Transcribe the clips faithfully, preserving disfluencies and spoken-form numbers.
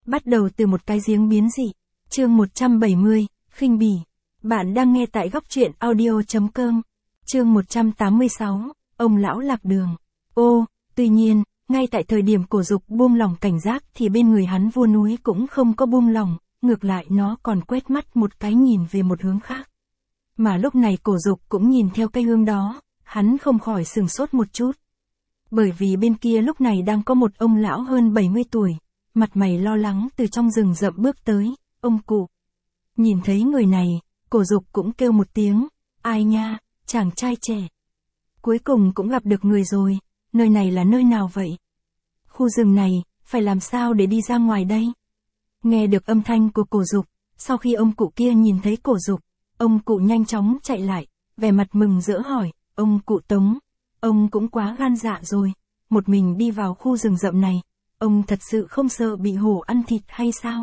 Bắt đầu từ một cái giếng biến dị. Chương một trăm bảy mươi, khinh bỉ. Bạn đang nghe tại góc truyện audio chấm com. Chương một trăm tám mươi sáu, ông lão lạc đường. Ô, tuy nhiên, ngay tại thời điểm Cổ Dục buông lỏng cảnh giác thì bên người hắn vua núi cũng không có buông lỏng, ngược lại nó còn quét mắt một cái nhìn về một hướng khác. Mà lúc này Cổ Dục cũng nhìn theo cái hướng đó, hắn không khỏi sửng sốt một chút. Bởi vì bên kia lúc này đang có một ông lão hơn bảy mươi tuổi, mặt mày lo lắng từ trong rừng rậm bước tới, ông cụ. Nhìn thấy người này, Cổ Dục cũng kêu một tiếng, ai nha, chàng trai trẻ. Cuối cùng cũng gặp được người rồi, nơi này là nơi nào vậy? Khu rừng này, phải làm sao để đi ra ngoài đây? Nghe được âm thanh của Cổ Dục, sau khi ông cụ kia nhìn thấy Cổ Dục, ông cụ nhanh chóng chạy lại, vẻ mặt mừng rỡ hỏi, ông cụ Tống, ông cũng quá gan dạ rồi, một mình đi vào khu rừng rậm này, ông thật sự không sợ bị hổ ăn thịt hay sao?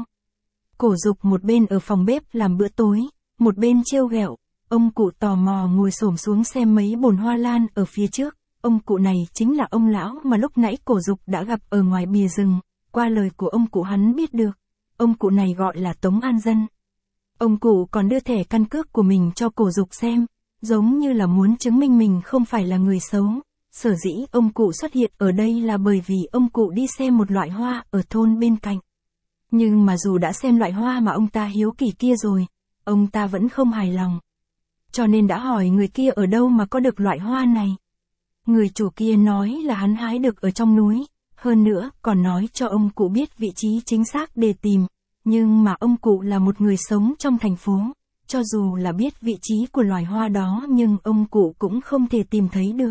Cổ Dục một bên ở phòng bếp làm bữa tối, một bên trêu ghẹo, ông cụ tò mò ngồi xổm xuống xem mấy bồn hoa lan ở phía trước, ông cụ này chính là ông lão mà lúc nãy Cổ Dục đã gặp ở ngoài bìa rừng, qua lời của ông cụ hắn biết được, ông cụ này gọi là Tống An Dân. Ông cụ còn đưa thẻ căn cước của mình cho Cổ Dục xem, giống như là muốn chứng minh mình không phải là người xấu. Sở dĩ ông cụ xuất hiện ở đây là bởi vì ông cụ đi xem một loại hoa ở thôn bên cạnh. Nhưng mà dù đã xem loại hoa mà ông ta hiếu kỳ kia rồi, ông ta vẫn không hài lòng. Cho nên đã hỏi người kia ở đâu mà có được loại hoa này. Người chủ kia nói là hắn hái được ở trong núi, hơn nữa còn nói cho ông cụ biết vị trí chính xác để tìm. Nhưng mà ông cụ là một người sống trong thành phố, cho dù là biết vị trí của loài hoa đó nhưng ông cụ cũng không thể tìm thấy được.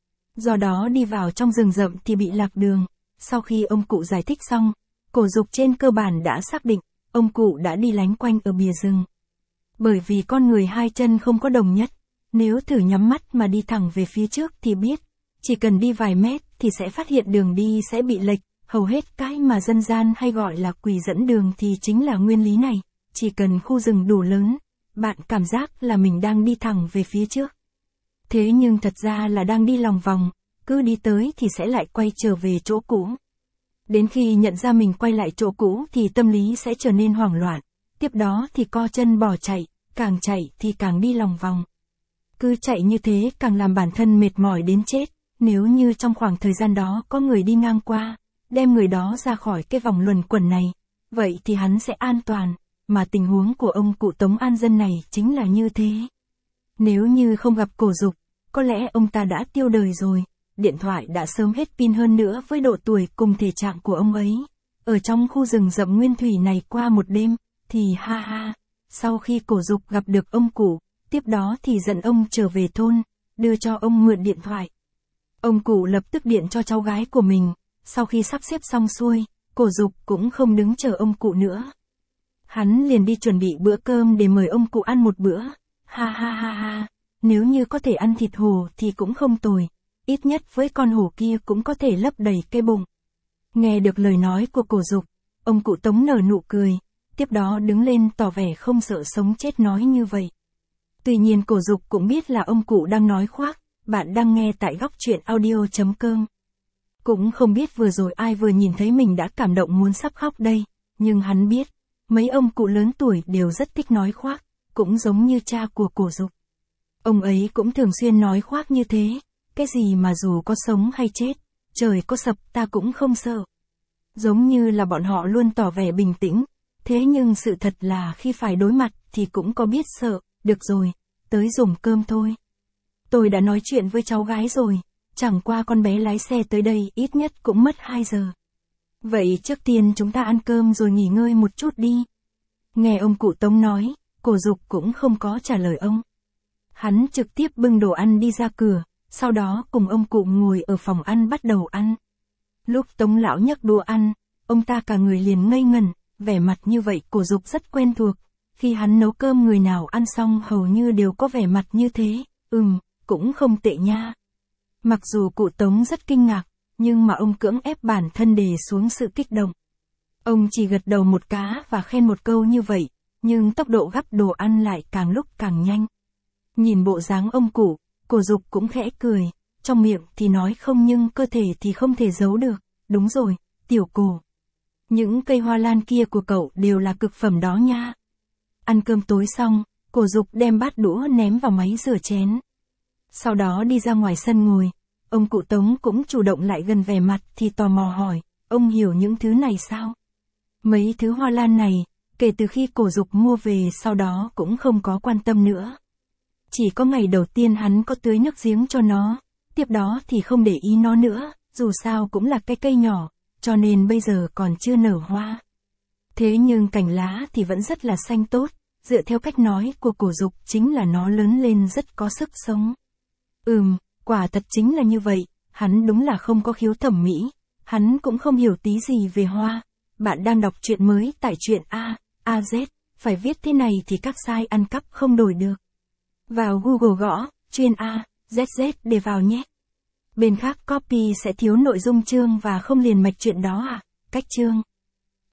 Do đó đi vào trong rừng rậm thì bị lạc đường. Sau khi ông cụ giải thích xong, Cổ Dục trên cơ bản đã xác định, ông cụ đã đi lánh quanh ở bìa rừng. Bởi vì con người hai chân không có đồng nhất, nếu thử nhắm mắt mà đi thẳng về phía trước thì biết, chỉ cần đi vài mét thì sẽ phát hiện đường đi sẽ bị lệch, hầu hết cái mà dân gian hay gọi là quỷ dẫn đường thì chính là nguyên lý này, chỉ cần khu rừng đủ lớn, bạn cảm giác là mình đang đi thẳng về phía trước. Thế nhưng thật ra là đang đi lòng vòng, cứ đi tới thì sẽ lại quay trở về chỗ cũ. Đến khi nhận ra mình quay lại chỗ cũ thì tâm lý sẽ trở nên hoảng loạn, tiếp đó thì co chân bỏ chạy, càng chạy thì càng đi lòng vòng. Cứ chạy như thế càng làm bản thân mệt mỏi đến chết, nếu như trong khoảng thời gian đó có người đi ngang qua, đem người đó ra khỏi cái vòng luẩn quẩn này, vậy thì hắn sẽ an toàn, mà tình huống của ông cụ Tống An Dân này chính là như thế. Nếu như không gặp Cổ Dục, có lẽ ông ta đã tiêu đời rồi, điện thoại đã sớm hết pin hơn nữa với độ tuổi cùng thể trạng của ông ấy. Ở trong khu rừng rậm nguyên thủy này qua một đêm, thì ha ha, sau khi Cổ Dục gặp được ông cụ, tiếp đó thì dẫn ông trở về thôn, đưa cho ông mượn điện thoại. Ông cụ lập tức điện cho cháu gái của mình, sau khi sắp xếp xong xuôi, Cổ Dục cũng không đứng chờ ông cụ nữa. Hắn liền đi chuẩn bị bữa cơm để mời ông cụ ăn một bữa, ha ha ha ha. Nếu như có thể ăn thịt hổ thì cũng không tồi, ít nhất với con hổ kia cũng có thể lấp đầy cái bụng. Nghe được lời nói của Cổ Dục, ông cụ Tống nở nụ cười, tiếp đó đứng lên tỏ vẻ không sợ sống chết nói như vậy. Tuy nhiên Cổ Dục cũng biết là ông cụ đang nói khoác, bạn đang nghe tại góc truyện audio chấm com. Cũng không biết vừa rồi ai vừa nhìn thấy mình đã cảm động muốn sắp khóc đây, nhưng hắn biết, mấy ông cụ lớn tuổi đều rất thích nói khoác, cũng giống như cha của Cổ Dục. Ông ấy cũng thường xuyên nói khoác như thế, cái gì mà dù có sống hay chết, trời có sập ta cũng không sợ. Giống như là bọn họ luôn tỏ vẻ bình tĩnh, thế nhưng sự thật là khi phải đối mặt thì cũng có biết sợ, được rồi, tới dùng cơm thôi. Tôi đã nói chuyện với cháu gái rồi, chẳng qua con bé lái xe tới đây ít nhất cũng mất hai giờ. Vậy trước tiên chúng ta ăn cơm rồi nghỉ ngơi một chút đi. Nghe ông cụ Tống nói, Cổ Dục cũng không có trả lời ông. Hắn trực tiếp bưng đồ ăn đi ra cửa, sau đó cùng ông cụ ngồi ở phòng ăn bắt đầu ăn. Lúc Tống lão nhấc đũa ăn, ông ta cả người liền ngây ngẩn, vẻ mặt như vậy Cổ Dục rất quen thuộc. Khi hắn nấu cơm người nào ăn xong hầu như đều có vẻ mặt như thế, ừm, cũng không tệ nha. Mặc dù cụ Tống rất kinh ngạc, nhưng mà ông cưỡng ép bản thân đè xuống sự kích động. Ông chỉ gật đầu một cá và khen một câu như vậy, nhưng tốc độ gắp đồ ăn lại càng lúc càng nhanh. Nhìn bộ dáng ông cụ, Cổ Dục cũng khẽ cười, trong miệng thì nói không nhưng cơ thể thì không thể giấu được, đúng rồi, tiểu Cổ. Những cây hoa lan kia của cậu đều là cực phẩm đó nha. Ăn cơm tối xong, Cổ Dục đem bát đũa ném vào máy rửa chén. Sau đó đi ra ngoài sân ngồi. Ông cụ Tống cũng chủ động lại gần, vẻ mặt thì tò mò hỏi, ông hiểu những thứ này sao? Mấy thứ hoa lan này, kể từ khi Cổ Dục mua về sau đó cũng không có quan tâm nữa. Chỉ có ngày đầu tiên hắn có tưới nước giếng cho nó, tiếp đó thì không để ý nó nữa, dù sao cũng là cái cây nhỏ, cho nên bây giờ còn chưa nở hoa. Thế nhưng cành lá thì vẫn rất là xanh tốt, dựa theo cách nói của Cổ Dục chính là nó lớn lên rất có sức sống. Ừm, quả thật chính là như vậy, hắn đúng là không có khiếu thẩm mỹ, hắn cũng không hiểu tí gì về hoa. Bạn đang đọc truyện mới tại truyện A, a zét, phải viết thế này thì các site ăn cắp không đổi được. Vào Google gõ, chuyên A, zét zét để vào nhé. Bên khác copy sẽ thiếu nội dung chương và không liền mạch chuyện đó à, cách chương.